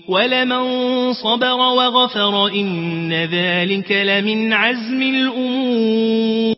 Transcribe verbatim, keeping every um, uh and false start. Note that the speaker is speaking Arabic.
ولمن صبر وغفر إن ذلك لمن عزم الأمور